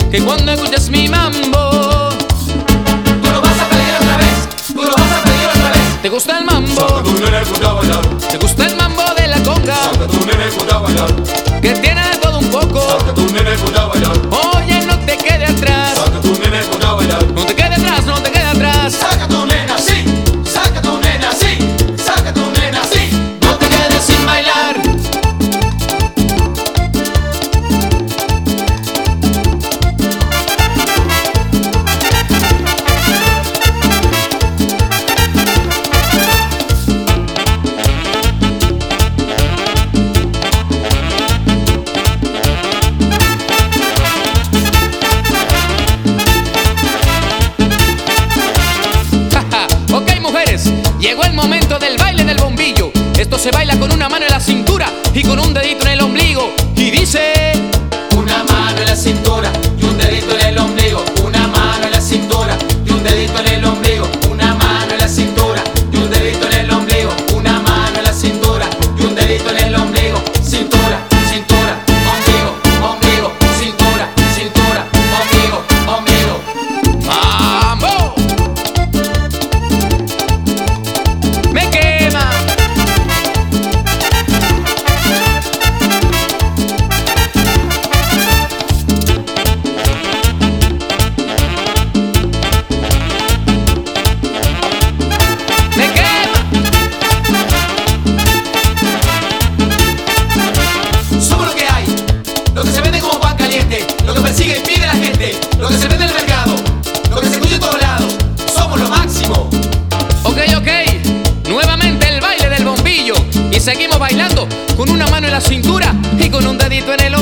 que cuando escuches mi mambo, tú lo vas a pedir otra vez, tú lo vas a pedir otra vez. ¿te gusta el mambo? Saca tu nene a bailar. ¿Te gusta el mambo de la conga? Saca tu nene a bailar. Que tiene de todo un poco. Saca tu nene a bailar. Oye, no te quedes atrás. Saca tu nene a bailar. No te quedes atrás, no te quedes atrás. Saca tu nena, sí, saca tu nena, sí, saca tu nena, sí. No te quedes sin bailar. Ok, mujeres, llegó el momento del baile del bombillo. Esto se baila con una mano en la cintura y con un dedito en el ombligo. Y dice: Una mano en la cintura y un dedito en el ombligo. Una mano en la cintura y un dedito en el ombligo. Una mano en la cintura y un dedito en el ombligo. Una mano en la cintura y un dedito en el ombligo. Cintura, cintura, ombligo, ombligo. Cintura, cintura, ombligo, ombligo. ¡Mambo! Me quema. Me quema. Somos lo que hay, lo que se vende como pan caliente, lo que persigue y pide la gente, lo que se vende en el mercado, lo que se escucha en todos lados. Somos lo máximo. Ok, nuevamente el baile del bombillo. Y seguimos bailando con una mano en la cintura y con un dedito en el